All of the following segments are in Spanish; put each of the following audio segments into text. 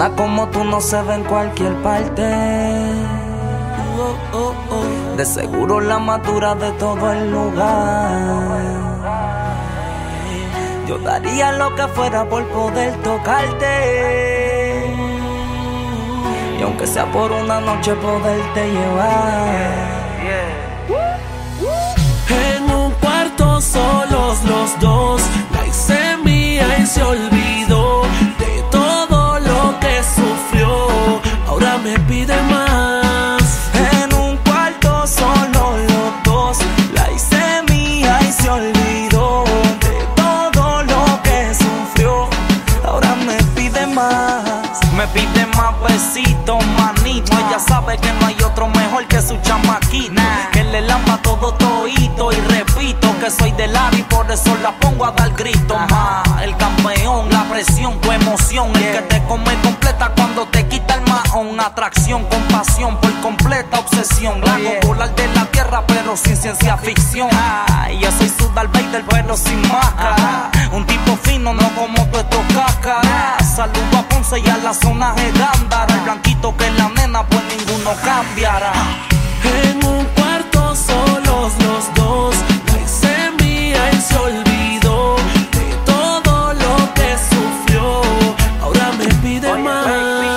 Una como tú no se ve en cualquier parte. De seguro la más dura de todo el lugar. Yo daría lo que fuera por poder tocarte, y aunque sea por una noche poderte llevar. En un cuarto solos los dos, la hice mía y se olvidó de todo lo que sufrió. Ahora me pide más. En un cuarto solo los dos, la hice mía y se olvidó de todo lo que sufrió. Ahora me pide más. Me pide más besitos, manito. Ella sabe que no hay otro mejor que su chamaquito, que le lamba todo todito. Y repito que soy del área y por eso la pongo a dar gritos. El campeón, la presión, tu emoción, el que te come completa cuando te quita el mahón. Atracción, compasión, por completa obsesión. La hago volar de la tierra pero sin ciencia ficción. Yo soy su Darth Vader pero sin máscara. Un tipo fino, no como tú estos cáscaras. Saludo a Ponce y a la zona de Gándara. El blanquito que la nena pues ninguno cambiará. En un cuarto solos los dos, la hice mía y se olvidó de todo lo que sufrió. Ahora me pide más.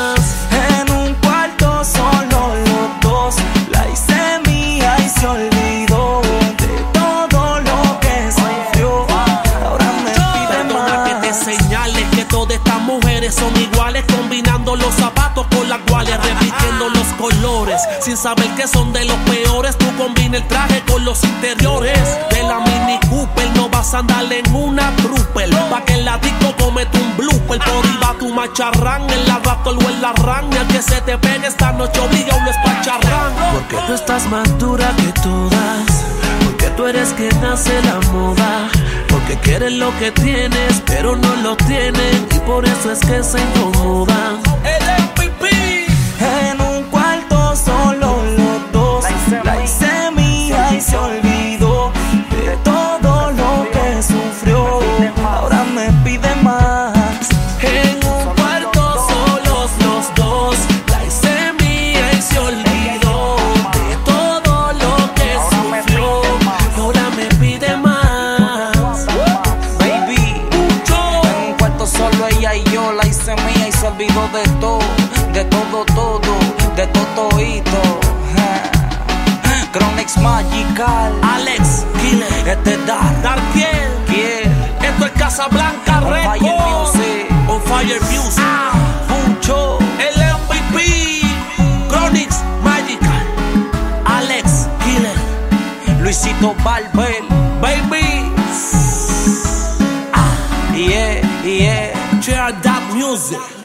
En un cuarto solo los dos, la hice mía y se olvidó de todo lo que sufrió. Ahora me pide Perdona más. que te señale que todas estas mujeres son iguales, combinando los zapatos con las cuales, repitiendo los colores, sin saber que son de los peores. Tú combina el traje con los interiores de la Mini Cooper, no vas a andar en una Trooper, pa' que la disco cometa un blooper. Por ahí va tu macharrán, en la Raptor o en la Ram, y al que se te pegue esta noche obliga a un espacharrán. Porque tú estás más dura que todas, porque tú eres quien hace la moda, porque quieres lo que tienes pero no lo tienen, y por eso es que se incomodan. El MVP. En un cuarto solo los dos, la hice mía y se olvidó de todo lo que sufrió. Ahora me pide más. En un cuarto solos los dos, la hice mía y se olvidó de todo lo que sufrió. Ahora me pide más. Baby, en un cuarto solo ella y yo, la hice mía y se olvidó de todo, de todo, de todito. Chronix Magical, Alex Killer, este es Darkiel, esto es Casablanca Records. Fire Music, On Fire Music. Puncho, El MVP, Chronix Magical, Alex Killer, Luisito Barber, baby. yeah. Share that music.